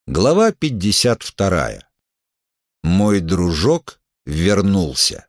Глава 52. Мой дружок вернулся.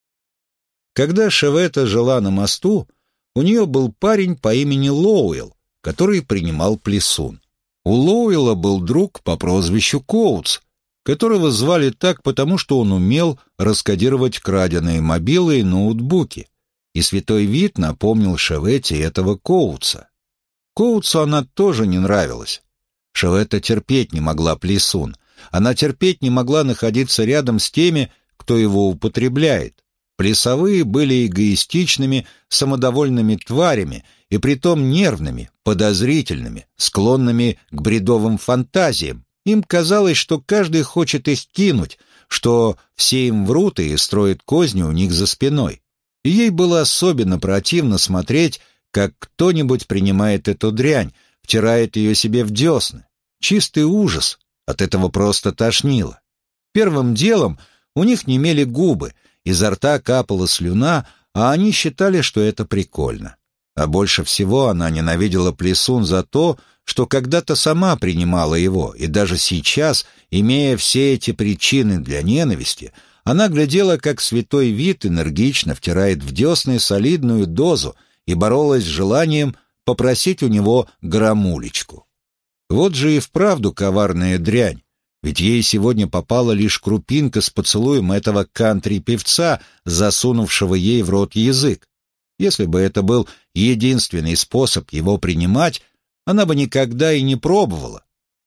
Когда Шевета жила на мосту, у нее был парень по имени Лоуэлл, который принимал плесун. У Лоуэлла был друг по прозвищу Коутс, которого звали так, потому что он умел раскодировать краденые мобилы и ноутбуки, и святой вид напомнил Шевете этого Коутса. Коутсу она тоже не нравилась. Шевета терпеть не могла плесун. Она терпеть не могла находиться рядом с теми, кто его употребляет. Плесовые были эгоистичными, самодовольными тварями и притом нервными, подозрительными, склонными к бредовым фантазиям. Им казалось, что каждый хочет их кинуть, что все им врут и строят козни у них за спиной. И ей было особенно противно смотреть, как кто-нибудь принимает эту дрянь, втирает ее себе в десны. Чистый ужас, от этого просто тошнило. Первым делом у них немели губы, изо рта капала слюна, а они считали, что это прикольно. А больше всего она ненавидела плесун за то, что когда-то сама принимала его, и даже сейчас, имея все эти причины для ненависти, она глядела, как святой вид энергично втирает в десны солидную дозу и боролась с желанием попросить у него грамулечку. Вот же и вправду коварная дрянь, ведь ей сегодня попала лишь крупинка с поцелуем этого кантри-певца, засунувшего ей в рот язык. Если бы это был единственный способ его принимать, она бы никогда и не пробовала.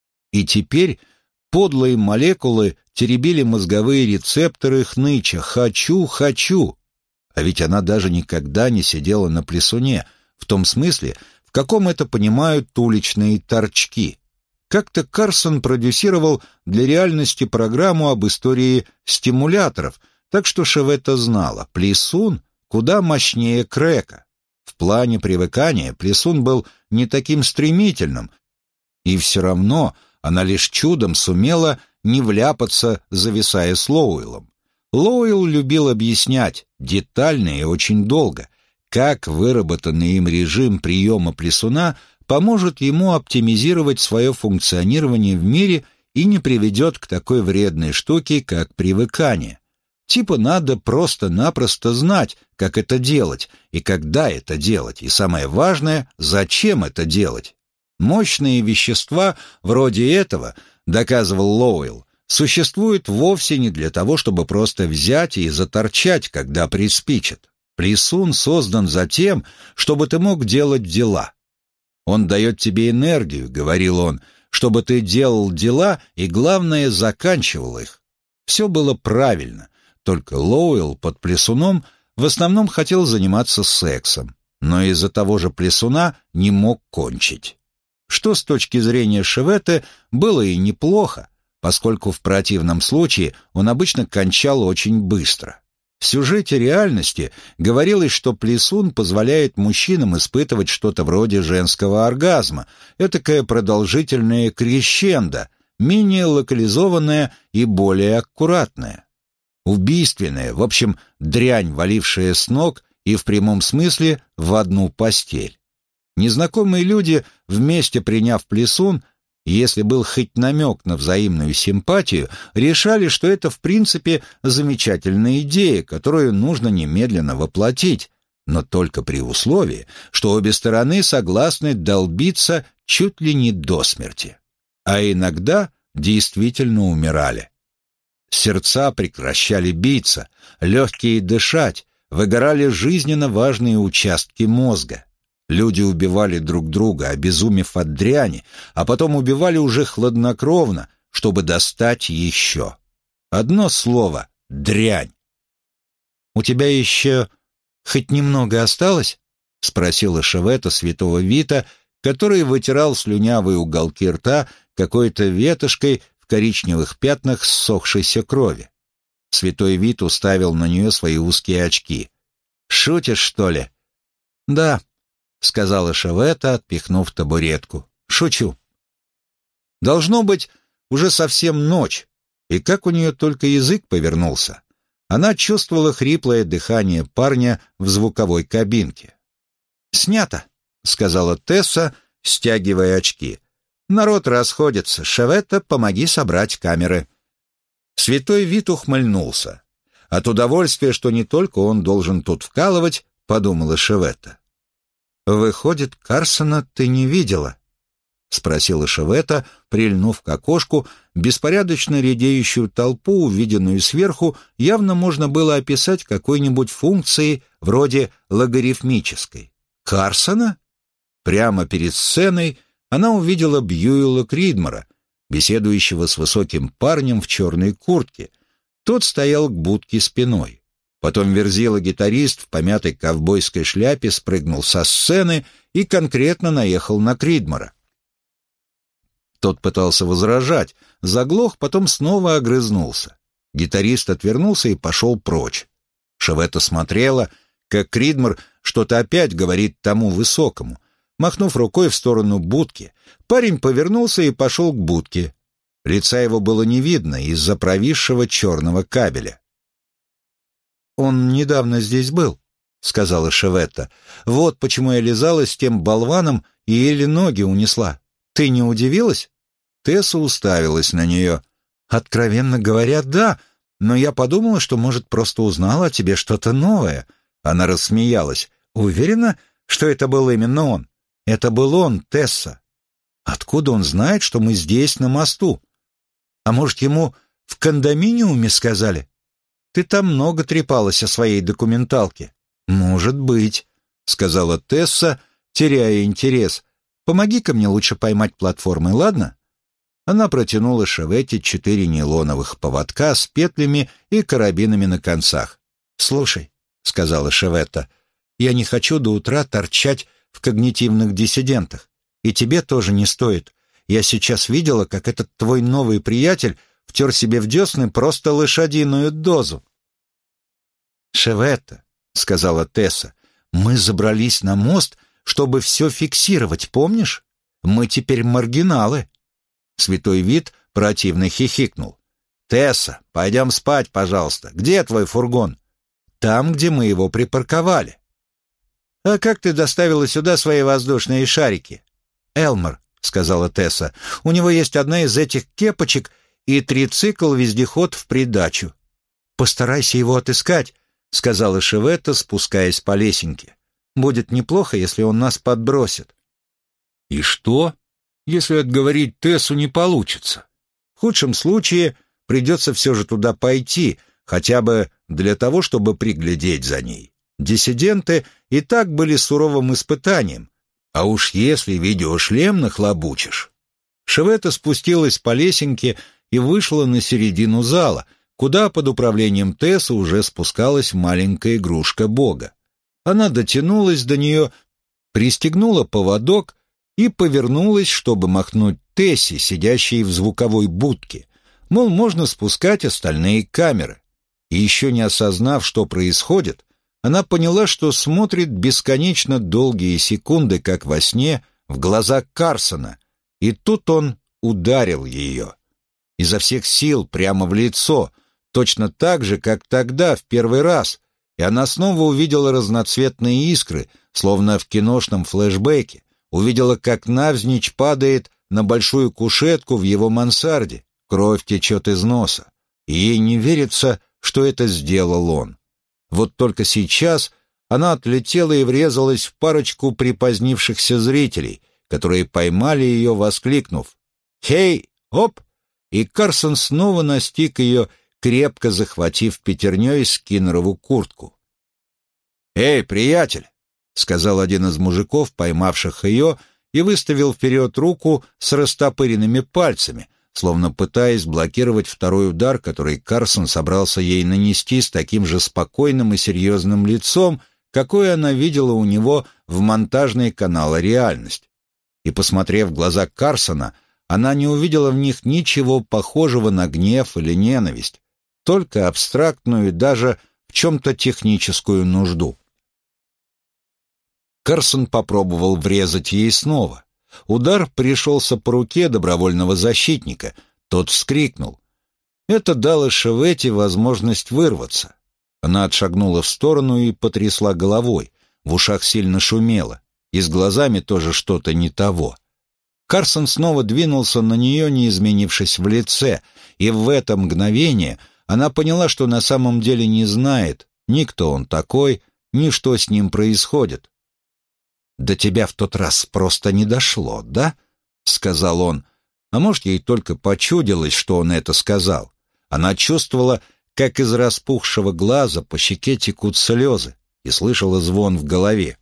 И теперь подлые молекулы теребили мозговые рецепторы хныча «хочу, хочу». А ведь она даже никогда не сидела на плесуне, в том смысле, в каком это понимают уличные торчки. Как-то Карсон продюсировал для реальности программу об истории стимуляторов, так что Шевета знала, плесун куда мощнее крэка. В плане привыкания плесун был не таким стремительным, и все равно она лишь чудом сумела не вляпаться, зависая с Лоуэллом. Лоуэлл любил объяснять, детально и очень долго, как выработанный им режим приема плесуна поможет ему оптимизировать свое функционирование в мире и не приведет к такой вредной штуке, как привыкание. Типа надо просто-напросто знать, как это делать, и когда это делать, и самое важное, зачем это делать. Мощные вещества вроде этого, доказывал Лоуэлл, существуют вовсе не для того, чтобы просто взять и заторчать, когда приспичит. Плесун создан за тем, чтобы ты мог делать дела. Он дает тебе энергию, говорил он, чтобы ты делал дела и, главное, заканчивал их. Все было правильно, только Лоуэлл под плесуном в основном хотел заниматься сексом, но из-за того же плесуна не мог кончить. Что с точки зрения Шеветы было и неплохо, поскольку в противном случае он обычно кончал очень быстро. В сюжете реальности говорилось, что плесун позволяет мужчинам испытывать что-то вроде женского оргазма, этакое продолжительное крещендо, менее локализованное и более аккуратное. Убийственная, в общем, дрянь, валившая с ног и в прямом смысле в одну постель. Незнакомые люди, вместе приняв плесун, если был хоть намек на взаимную симпатию, решали, что это в принципе замечательная идея, которую нужно немедленно воплотить, но только при условии, что обе стороны согласны долбиться чуть ли не до смерти. А иногда действительно умирали. Сердца прекращали биться, легкие дышать, выгорали жизненно важные участки мозга. Люди убивали друг друга, обезумев от дряни, а потом убивали уже хладнокровно, чтобы достать еще. Одно слово — дрянь. «У тебя еще хоть немного осталось?» — спросила Шевета святого Вита, который вытирал слюнявые уголки рта какой-то ветошкой в коричневых пятнах ссохшейся крови. Святой Вит уставил на нее свои узкие очки. «Шутишь, что ли?» «Да», — сказала Шевета, отпихнув табуретку. «Шучу». Должно быть, уже совсем ночь, и как у нее только язык повернулся. Она чувствовала хриплое дыхание парня в звуковой кабинке. «Снято», — сказала Тесса, стягивая очки. Народ расходится. Шеветта, помоги собрать камеры». Святой Вит ухмыльнулся. От удовольствия, что не только он должен тут вкалывать, подумала Шеветта. «Выходит, Карсона ты не видела?» — спросила Шеветта, прильнув к окошку. Беспорядочно редеющую толпу, увиденную сверху, явно можно было описать какой-нибудь функцией вроде логарифмической. «Карсона?» Прямо перед сценой она увидела Бьюэлла Кридмора, беседующего с высоким парнем в черной куртке. Тот стоял к будке спиной. Потом Верзила-гитарист в помятой ковбойской шляпе спрыгнул со сцены и конкретно наехал на Кридмора. Тот пытался возражать, заглох, потом снова огрызнулся. Гитарист отвернулся и пошел прочь. Шеветта смотрела, как Кридмор что-то опять говорит тому высокому. Махнув рукой в сторону будки, парень повернулся и пошел к будке. Лица его было не видно из-за провисшего черного кабеля. «Он недавно здесь был», — сказала Шеветта. «Вот почему я лизала с тем болваном и еле ноги унесла. Ты не удивилась?» Тесса уставилась на нее. «Откровенно говоря, да, но я подумала, что, может, просто узнала о тебе что-то новое». Она рассмеялась. «Уверена, что это был именно он?» «Это был он, Тесса. Откуда он знает, что мы здесь, на мосту? А может, ему в кондоминиуме сказали? Ты там много трепалась о своей документалке». «Может быть», — сказала Тесса, теряя интерес. «Помоги-ка мне лучше поймать платформы, ладно?» Она протянула Шеветте 4 нейлоновых поводка с петлями и карабинами на концах. «Слушай», — сказала Шеветта, — «я не хочу до утра торчать в когнитивных диссидентах. И тебе тоже не стоит. Я сейчас видела, как этот твой новый приятель втер себе в десны просто лошадиную дозу». «Шеветта», — сказала Тесса, — «мы забрались на мост, чтобы все фиксировать, помнишь? Мы теперь маргиналы». Святой Вит противно хихикнул. «Тесса, пойдем спать, пожалуйста. Где твой фургон?» «Там, где мы его припарковали». «А как ты доставила сюда свои воздушные шарики?» «Элмор», — сказала Тесса, — «у него есть одна из этих кепочек и трицикл-вездеход в придачу». «Постарайся его отыскать», — сказала Шеветта, спускаясь по лесенке. «Будет неплохо, если он нас подбросит». «И что, если отговорить Тессу не получится? В худшем случае придется все же туда пойти, хотя бы для того, чтобы приглядеть за ней. Диссиденты и так были суровым испытанием, а уж если видеошлем нахлобучишь». Шеветта спустилась по лесенке и вышла на середину зала, куда под управлением Тессы уже спускалась маленькая игрушка Бога. Она дотянулась до нее, пристегнула поводок и повернулась, чтобы махнуть Тессе, сидящей в звуковой будке, мол, можно спускать остальные камеры. И еще не осознав, что происходит, она поняла, что смотрит бесконечно долгие секунды, как во сне, в глаза Карсона, и тут он ударил ее. Изо всех сил, прямо в лицо, точно так же, как тогда, в первый раз, и она снова увидела разноцветные искры, словно в киношном флешбеке, увидела, как навзничь падает на большую кушетку в его мансарде, кровь течет из носа, и ей не верится, что это сделал он. Вот только сейчас она отлетела и врезалась в парочку припозднившихся зрителей, которые поймали ее, воскликнув «Хей! Оп!», и Карсон снова настиг ее, крепко захватив пятерней Скиннерову куртку. «Эй, приятель!» — сказал один из мужиков, поймавших ее, и выставил вперед руку с растопыренными пальцами, словно пытаясь блокировать второй удар, который Карсон собрался ей нанести с таким же спокойным и серьезным лицом, какое она видела у него в монтажной канала «Реальность». И, посмотрев в глаза Карсона, она не увидела в них ничего похожего на гнев или ненависть, только абстрактную и даже в чем-то техническую нужду. Карсон попробовал врезать ей снова. Удар пришелся по руке добровольного защитника. Тот вскрикнул. Это дало Шеветте возможность вырваться. Она отшагнула в сторону и потрясла головой. В ушах сильно шумело. И с глазами тоже что-то не того. Карсон снова двинулся на нее, не изменившись в лице, и в это мгновение она поняла, что на самом деле не знает ни кто он такой, ни что с ним происходит. «До тебя в тот раз просто не дошло, да?» — сказал он. А может, ей только почудилось, что он это сказал. Она чувствовала, как из распухшего глаза по щеке текут слезы, и слышала звон в голове.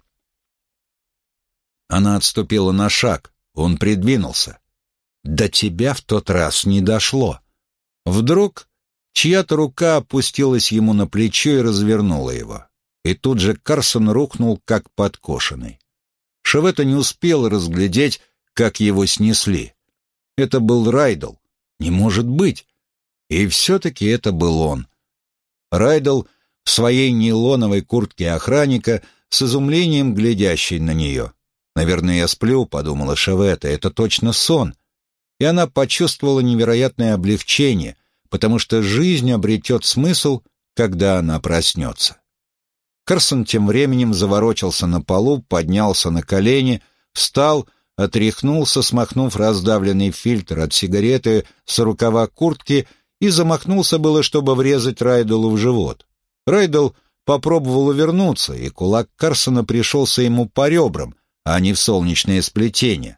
Она отступила на шаг, он придвинулся. «До тебя в тот раз не дошло». Вдруг чья-то рука опустилась ему на плечо и развернула его. И тут же Карсон рухнул, как подкошенный. Шевета не успел разглядеть, как его снесли. Это был Райдл. Не может быть. И все-таки это был он. Райдл в своей нейлоновой куртке охранника, с изумлением глядящий на нее. «Наверное, я сплю», — подумала Шевета, — «это точно сон». И она почувствовала невероятное облегчение, потому что жизнь обретет смысл, когда она проснется. Карсон тем временем заворочился на полу, поднялся на колени, встал, отряхнулся, смахнув раздавленный фильтр от сигареты с рукава куртки, и замахнулся было, чтобы врезать Райдлу в живот. Райдл попробовал увернуться, и кулак Карсона пришелся ему по ребрам, а не в солнечное сплетение.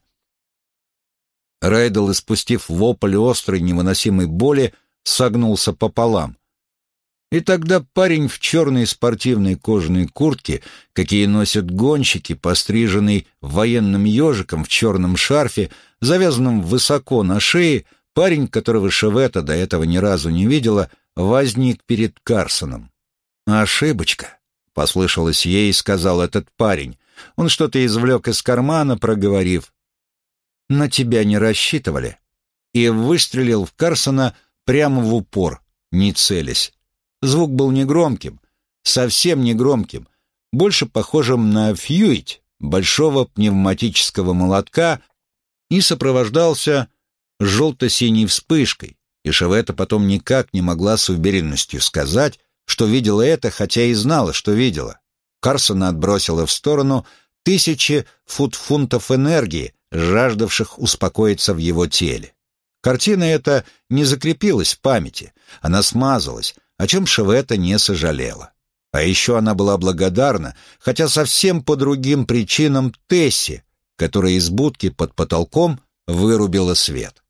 Райдл, испустив вопль острой невыносимой боли, согнулся пополам. И тогда парень в черной спортивной кожаной куртке, какие носят гонщики, постриженный военным ежиком в черном шарфе, завязанном высоко на шее, парень, которого Шевета до этого ни разу не видела, возник перед Карсоном. «Ошибочка», — послышалось ей, и сказал этот парень. Он что-то извлек из кармана, проговорив: «На тебя не рассчитывали», и выстрелил в Карсона прямо в упор, не целясь. Звук был негромким, совсем негромким, больше похожим на фьюить большого пневматического молотка, и сопровождался желто-синей вспышкой, и Шевета потом никак не могла с уверенностью сказать, что видела это, хотя и знала, что видела. Карсона отбросило в сторону тысячи фунтов энергии, жаждавших успокоиться в его теле. Картина эта не закрепилась в памяти, она смазалась, о чем Шевета не сожалела. А еще она была благодарна, хотя совсем по другим причинам, Тессе, которая из будки под потолком вырубила свет.